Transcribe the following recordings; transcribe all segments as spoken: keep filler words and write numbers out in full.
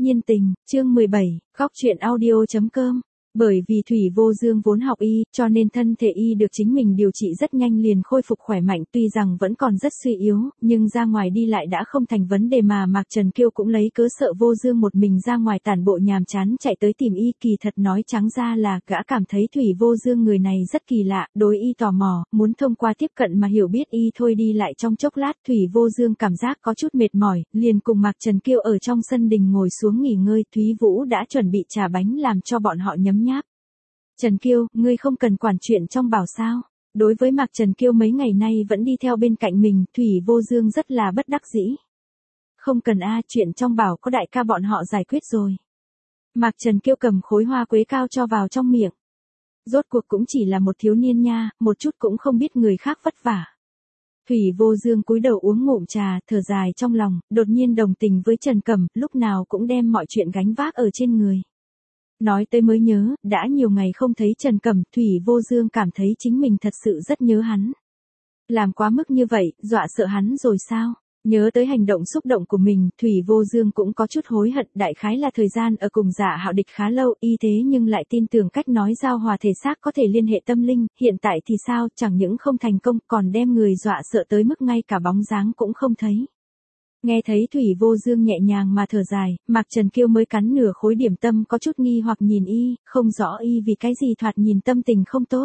Nhiên tình, chương mười bảy, góc truyện audio.com. Bởi vì Thủy Vô Dương vốn học y, cho nên thân thể y được chính mình điều trị rất nhanh liền khôi phục khỏe mạnh, tuy rằng vẫn còn rất suy yếu, nhưng ra ngoài đi lại đã không thành vấn đề mà Mạc Trần Kiêu cũng lấy cớ sợ Vô Dương một mình ra ngoài tản bộ nhàm chán chạy tới tìm y, kỳ thật nói trắng ra là gã cảm thấy Thủy Vô Dương người này rất kỳ lạ, đối y tò mò, muốn thông qua tiếp cận mà hiểu biết y thôi. Đi lại trong chốc lát Thủy Vô Dương cảm giác có chút mệt mỏi, liền cùng Mạc Trần Kiêu ở trong sân đình ngồi xuống nghỉ ngơi. Thúy Vũ đã chuẩn bị trà bánh làm cho bọn họ nhấm nháp. Trần Kiêu, ngươi không cần quản chuyện trong bảo sao? Đối với Mạc Trần Kiêu mấy ngày nay vẫn đi theo bên cạnh mình, Thủy Vô Dương rất là bất đắc dĩ. Không cần a, chuyện trong bảo có đại ca bọn họ giải quyết rồi. Mạc Trần Kiêu cầm khối hoa quế cao cho vào trong miệng. Rốt cuộc cũng chỉ là một thiếu niên nha, một chút cũng không biết người khác vất vả. Thủy Vô Dương cúi đầu uống ngụm trà, thở dài trong lòng, đột nhiên đồng tình với Trần Cẩm, lúc nào cũng đem mọi chuyện gánh vác ở trên người. Nói tới mới nhớ, đã nhiều ngày không thấy Trần Cẩm, Thủy Vô Dương cảm thấy chính mình thật sự rất nhớ hắn. Làm quá mức như vậy, dọa sợ hắn rồi sao? Nhớ tới hành động xúc động của mình, Thủy Vô Dương cũng có chút hối hận, đại khái là thời gian ở cùng Dạ Hạo địch khá lâu, y thế nhưng lại tin tưởng cách nói giao hòa thể xác có thể liên hệ tâm linh, hiện tại thì sao, chẳng những không thành công, còn đem người dọa sợ tới mức ngay cả bóng dáng cũng không thấy. Nghe thấy Thủy Vô Dương nhẹ nhàng mà thở dài, Mạc Trần Kiêu mới cắn nửa khối điểm tâm có chút nghi hoặc nhìn y, không rõ y vì cái gì thoạt nhìn tâm tình không tốt.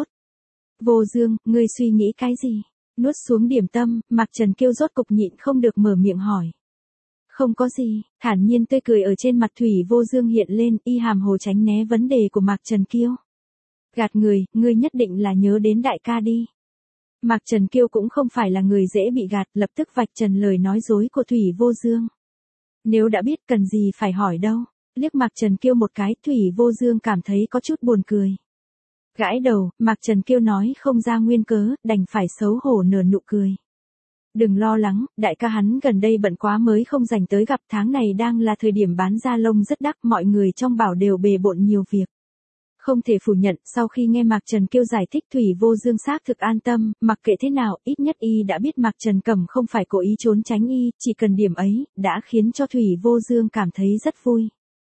Vô Dương, ngươi suy nghĩ cái gì? Nuốt xuống điểm tâm, Mạc Trần Kiêu rốt cục nhịn không được mở miệng hỏi. Không có gì, thản nhiên tươi cười ở trên mặt Thủy Vô Dương hiện lên, y hàm hồ tránh né vấn đề của Mạc Trần Kiêu. Gạt người, ngươi nhất định là nhớ đến đại ca đi. Mạc Trần Kiêu cũng không phải là người dễ bị gạt, lập tức vạch trần lời nói dối của Thủy Vô Dương. Nếu đã biết cần gì phải hỏi đâu, liếc Mạc Trần Kiêu một cái, Thủy Vô Dương cảm thấy có chút buồn cười. Gãi đầu, Mạc Trần Kiêu nói không ra nguyên cớ, đành phải xấu hổ nở nụ cười. Đừng lo lắng, đại ca hắn gần đây bận quá mới không dành tới gặp, tháng này đang là thời điểm bán da lông rất đắt, mọi người trong bảo đều bề bộn nhiều việc. Không thể phủ nhận, sau khi nghe Mạc Trần Kiêu giải thích Thủy Vô Dương xác thực an tâm, mặc kệ thế nào, ít nhất y đã biết Mạc Trần Cẩm không phải cố ý trốn tránh y, chỉ cần điểm ấy, đã khiến cho Thủy Vô Dương cảm thấy rất vui.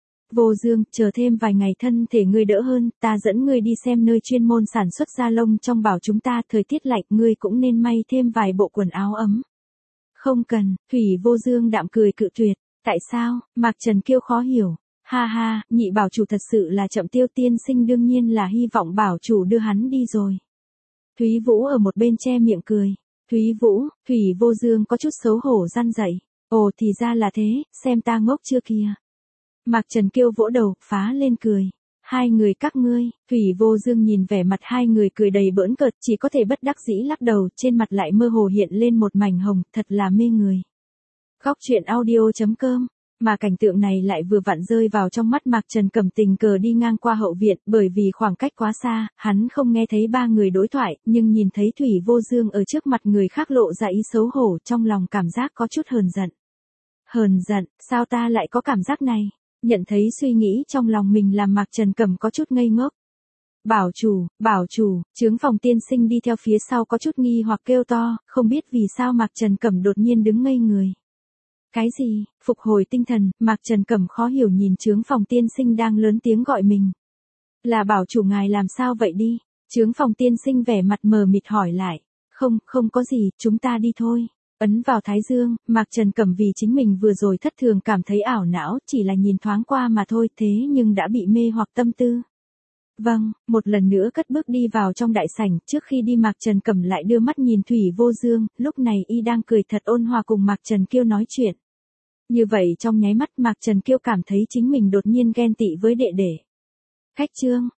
Vô Dương, chờ thêm vài ngày thân thể ngươi đỡ hơn, ta dẫn ngươi đi xem nơi chuyên môn sản xuất da lông trong bảo chúng ta, thời tiết lạnh ngươi cũng nên may thêm vài bộ quần áo ấm. Không cần, Thủy Vô Dương đạm cười cự tuyệt, tại sao? Mạc Trần Kiêu khó hiểu. Ha ha, nhị bảo chủ thật sự là chậm Tiêu tiên sinh đương nhiên là hy vọng bảo chủ đưa hắn đi rồi. Thúy Vũ ở một bên che miệng cười. Thúy Vũ, Thủy Vô Dương có chút xấu hổ răn dậy. Ồ thì ra là thế, xem ta ngốc chưa kìa. Mạc Trần Kiêu vỗ đầu, phá lên cười. Hai người các ngươi, Thủy Vô Dương nhìn vẻ mặt hai người cười đầy bỡn cợt, chỉ có thể bất đắc dĩ lắc đầu, trên mặt lại mơ hồ hiện lên một mảnh hồng, thật là mê người. Góc truyện audio.com. Mà cảnh tượng này lại vừa vặn rơi vào trong mắt Mạc Trần Cẩm, tình cờ đi ngang qua hậu viện, bởi vì khoảng cách quá xa, hắn không nghe thấy ba người đối thoại, nhưng nhìn thấy Thủy Vô Dương ở trước mặt người khác lộ ra ý xấu hổ, trong lòng cảm giác có chút hờn giận. Hờn giận, sao ta lại có cảm giác này? Nhận thấy suy nghĩ trong lòng mình làm Mạc Trần Cẩm có chút ngây ngốc. Bảo chủ, bảo chủ, Chướng Phòng tiên sinh đi theo phía sau có chút nghi hoặc kêu to, không biết vì sao Mạc Trần Cẩm đột nhiên đứng ngây người. Cái gì? Phục hồi tinh thần, Mạc Trần Cẩm khó hiểu nhìn Chướng Phòng tiên sinh đang lớn tiếng gọi mình. Là bảo chủ ngài làm sao vậy đi? Chướng Phòng tiên sinh vẻ mặt mờ mịt hỏi lại. Không, không có gì, chúng ta đi thôi. Ấn vào thái dương, Mạc Trần Cẩm vì chính mình vừa rồi thất thường cảm thấy ảo não, chỉ là nhìn thoáng qua mà thôi, thế nhưng đã bị mê hoặc tâm tư. Vâng, một lần nữa cất bước đi vào trong đại sảnh, trước khi đi Mạc Trần Cẩm lại đưa mắt nhìn Thủy Vô Dương, lúc này y đang cười thật ôn hòa cùng Mạc Trần Kiêu nói chuyện. Như vậy trong nháy mắt Mạc Trần Kiêu cảm thấy chính mình đột nhiên ghen tị với đệ đệ. Khách trương,